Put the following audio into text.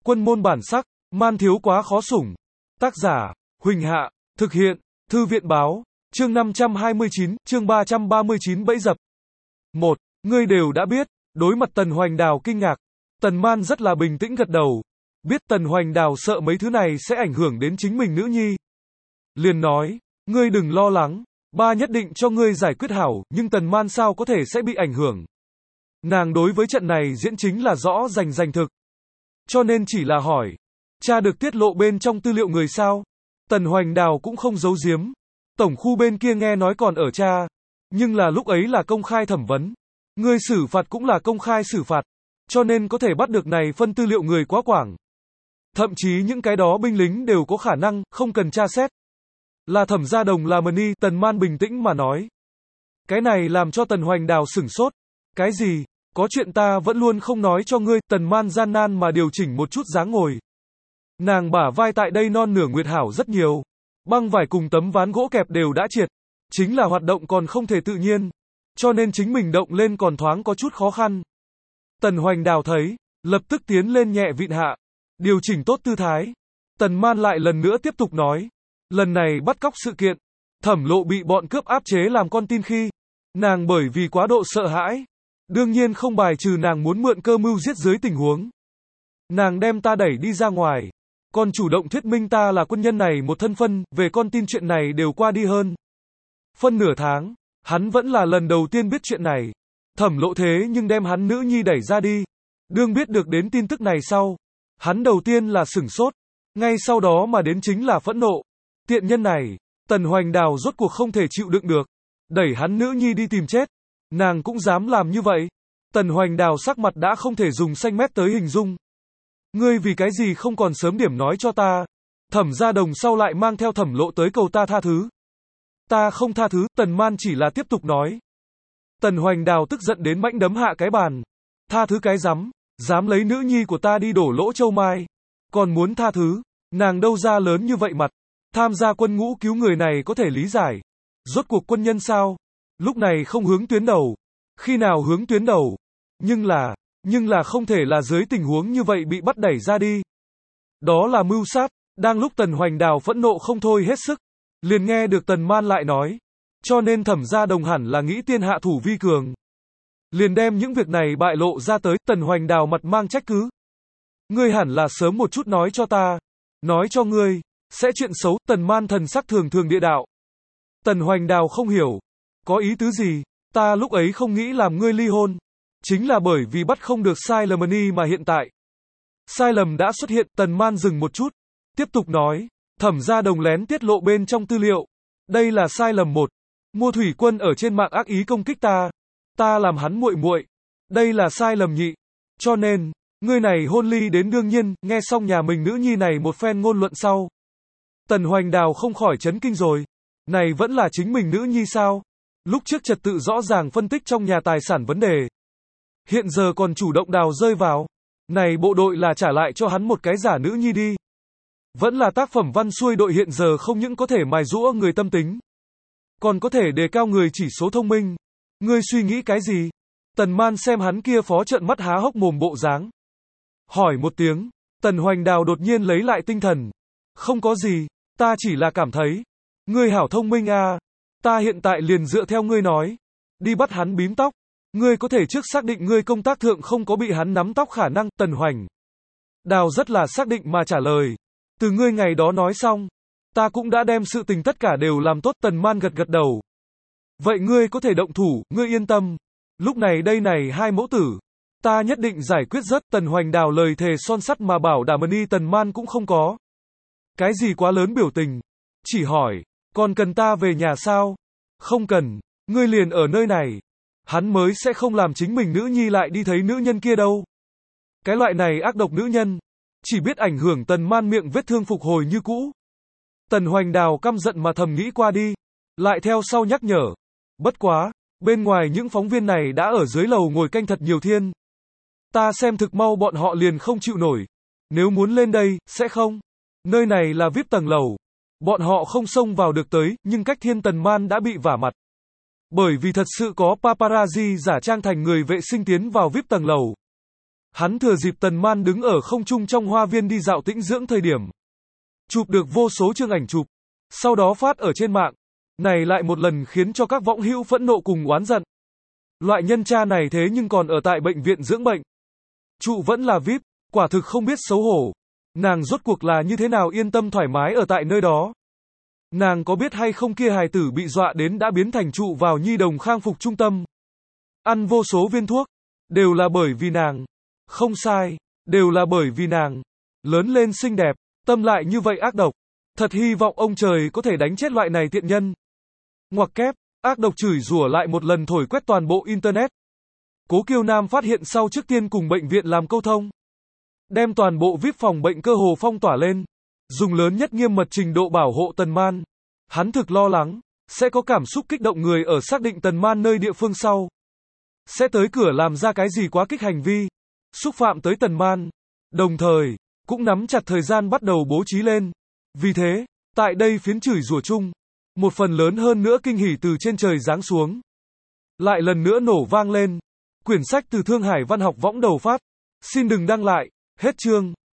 Quân môn bản sắc, man thiếu quá khó sủng. Tác giả, Huỳnh Hạ, thực hiện, Thư viện báo, chương 529, chương 339 bẫy dập. 1. Ngươi đều đã biết, đối mặt Tần Hoành Đào kinh ngạc. Tần Man rất là bình tĩnh gật đầu. Biết Tần Hoành Đào sợ mấy thứ này sẽ ảnh hưởng đến chính mình nữ nhi. Liền nói, ngươi đừng lo lắng, ba nhất định cho ngươi giải quyết hảo, nhưng Tần Man sao có thể sẽ bị ảnh hưởng. Nàng đối với trận này diễn chính là rõ rành thực. Cho nên chỉ là hỏi, cha được tiết lộ bên trong tư liệu người sao? Tần Hoành Đào cũng không giấu giếm. Tổng khu bên kia nghe nói còn ở cha, nhưng là lúc ấy là công khai thẩm vấn. Ngươi xử phạt cũng là công khai xử phạt, cho nên có thể bắt được này phân tư liệu người quá quảng. Thậm chí những cái đó binh lính đều có khả năng, không cần tra xét. Là Thẩm Gia Đồng là Mani, Tần Man bình tĩnh mà nói. Cái này làm cho Tần Hoành Đào sửng sốt. Cái gì? Có chuyện ta vẫn luôn không nói cho ngươi. Tần Man gian nan mà điều chỉnh một chút dáng ngồi. Nàng bả vai tại đây non nửa nguyệt hảo rất nhiều. Băng vải cùng tấm ván gỗ kẹp đều đã triệt. Chính là hoạt động còn không thể tự nhiên. Cho nên chính mình động lên còn thoáng có chút khó khăn. Tần Hoành Đào thấy, lập tức tiến lên nhẹ vịn hạ. Điều chỉnh tốt tư thái. Tần Man lại lần nữa tiếp tục nói. Lần này bắt cóc sự kiện, Thẩm Lộ bị bọn cướp áp chế làm con tin khi, nàng bởi vì quá độ sợ hãi, đương nhiên không bài trừ nàng muốn mượn cơ mưu giết dưới tình huống. Nàng đem ta đẩy đi ra ngoài, còn chủ động thuyết minh ta là quân nhân này một thân phân, về con tin chuyện này đều qua đi hơn phân nửa tháng, hắn vẫn là lần đầu tiên biết chuyện này. Thẩm Lộ thế nhưng đem hắn nữ nhi đẩy ra đi. Đương biết được đến tin tức này sau, hắn đầu tiên là sửng sốt, ngay sau đó mà đến chính là phẫn nộ. Tiện nhân này, Tần Hoành Đào rốt cuộc không thể chịu đựng được, đẩy hắn nữ nhi đi tìm chết. Nàng cũng dám làm như vậy. Tần Hoành Đào sắc mặt đã không thể dùng xanh mét tới hình dung. Ngươi vì cái gì không còn sớm điểm nói cho ta? Thẩm Gia Đồng sau lại mang theo Thẩm Lộ tới cầu ta tha thứ. Ta không tha thứ, Tần Man chỉ là tiếp tục nói. Tần Hoành Đào tức giận đến mãnh đấm hạ cái bàn. Tha thứ cái rắm, dám lấy nữ nhi của ta đi đổ lỗ châu mai. Còn muốn tha thứ, nàng đâu ra lớn như vậy mặt. Tham gia quân ngũ cứu người này có thể lý giải. Rốt cuộc quân nhân sao? Lúc này không hướng tuyến đầu. Khi nào hướng tuyến đầu? Nhưng là không thể là dưới tình huống như vậy bị bắt đẩy ra đi. Đó là mưu sát. Đang lúc Tần Hoành Đào phẫn nộ không thôi hết sức, liền nghe được Tần Man lại nói. Cho nên Thẩm Gia Đồng hẳn là nghĩ tiên hạ thủ vi cường. Liền đem những việc này bại lộ ra tới. Tần Hoành Đào mặt mang trách cứ. Ngươi hẳn là sớm một chút nói cho ta. Nói cho ngươi sẽ chuyện xấu. Tần Man thần sắc thường địa đạo. Tần Hoành Đào không hiểu. Có ý tứ gì? Ta lúc ấy không nghĩ làm ngươi ly hôn. Chính là bởi vì bắt không được sai lầm mà hiện tại. Sai lầm đã xuất hiện. Tần Man dừng một chút. Tiếp tục nói. Thẩm Gia Đồng lén tiết lộ bên trong tư liệu. Đây là sai lầm một. Mua thủy quân ở trên mạng ác ý công kích ta. Ta làm hắn muội. Đây là sai lầm nhị. Cho nên, ngươi này hôn ly đến đương nhiên. Nghe xong nhà mình nữ nhi này một phen ngôn luận sau, Tần Hoành Đào không khỏi chấn kinh rồi. Này vẫn là chính mình nữ nhi sao? Lúc trước trật tự rõ ràng phân tích trong nhà tài sản vấn đề. Hiện giờ còn chủ động đào rơi vào. Này bộ đội là trả lại cho hắn một cái giả nữ nhi đi. Vẫn là tác phẩm văn xuôi đội hiện giờ không những có thể mài giũa người tâm tính, còn có thể đề cao người chỉ số thông minh. Ngươi suy nghĩ cái gì? Tần Man xem hắn kia phó trợn mắt há hốc mồm bộ dáng. Hỏi một tiếng, Tần Hoành Đào đột nhiên lấy lại tinh thần. Không có gì, ta chỉ là cảm thấy. Ngươi hảo thông minh à. Ta hiện tại liền dựa theo ngươi nói. Đi bắt hắn bím tóc. Ngươi có thể trước xác định ngươi công tác thượng không có bị hắn nắm tóc khả năng. Tần Hoành Đào rất là xác định mà trả lời. Từ ngươi ngày đó nói xong, ta cũng đã đem sự tình tất cả đều làm tốt. Tần Man gật đầu. Vậy ngươi có thể động thủ, ngươi yên tâm. Lúc này đây này hai mẫu tử, ta nhất định giải quyết rất. Tần Hoành Đào lời thề son sắt mà bảo đảm Tần Man cũng không có cái gì quá lớn biểu tình. Chỉ hỏi, còn cần ta về nhà sao? Không cần, ngươi liền ở nơi này. Hắn mới sẽ không làm chính mình nữ nhi lại đi thấy nữ nhân kia đâu. Cái loại này ác độc nữ nhân, chỉ biết ảnh hưởng Tần Man miệng vết thương phục hồi như cũ. Tần Hoành Đào căm giận mà thầm nghĩ qua đi, lại theo sau nhắc nhở. Bất quá, bên ngoài những phóng viên này đã ở dưới lầu ngồi canh thật nhiều thiên. Ta xem thực mau bọn họ liền không chịu nổi. Nếu muốn lên đây, sẽ không. Nơi này là VIP tầng lầu. Bọn họ không xông vào được tới, nhưng cách thiên. Tần Man đã bị vả mặt. Bởi vì thật sự có paparazzi giả trang thành người vệ sinh tiến vào VIP tầng lầu. Hắn thừa dịp Tần Man đứng ở không trung trong hoa viên đi dạo tĩnh dưỡng thời điểm, chụp được vô số chương ảnh chụp, sau đó phát ở trên mạng. Này lại một lần khiến cho các võng hữu phẫn nộ cùng oán giận. Loại nhân cha này thế nhưng còn ở tại bệnh viện dưỡng bệnh. Trụ vẫn là VIP, quả thực không biết xấu hổ. Nàng rốt cuộc là như thế nào yên tâm thoải mái ở tại nơi đó. Nàng có biết hay không kia hài tử bị dọa đến đã biến thành trụ vào nhi đồng khang phục trung tâm. Ăn vô số viên thuốc, đều là bởi vì nàng. Không sai, đều là bởi vì nàng. Lớn lên xinh đẹp, tâm lại như vậy ác độc. Thật hy vọng ông trời có thể đánh chết loại này tiện nhân. Ngoặc kép, ác độc chửi rủa lại một lần thổi quét toàn bộ Internet. Cố Kiêu Nam phát hiện sau trước tiên cùng bệnh viện làm câu thông. Đem toàn bộ VIP phòng bệnh cơ hồ phong tỏa lên. Dùng lớn nhất nghiêm mật trình độ bảo hộ Tần Man. Hắn thực lo lắng, sẽ có cảm xúc kích động người ở xác định Tần Man nơi địa phương sau. Sẽ tới cửa làm ra cái gì quá kích hành vi, xúc phạm tới Tần Man. Đồng thời, cũng nắm chặt thời gian bắt đầu bố trí lên. Vì thế, tại đây phiến chửi rủa chung, một phần lớn hơn nữa kinh hỉ từ trên trời giáng xuống. Lại lần nữa nổ vang lên. Quyển sách từ Thương Hải Văn học võng đầu phát. Xin đừng đăng lại. Hết chương.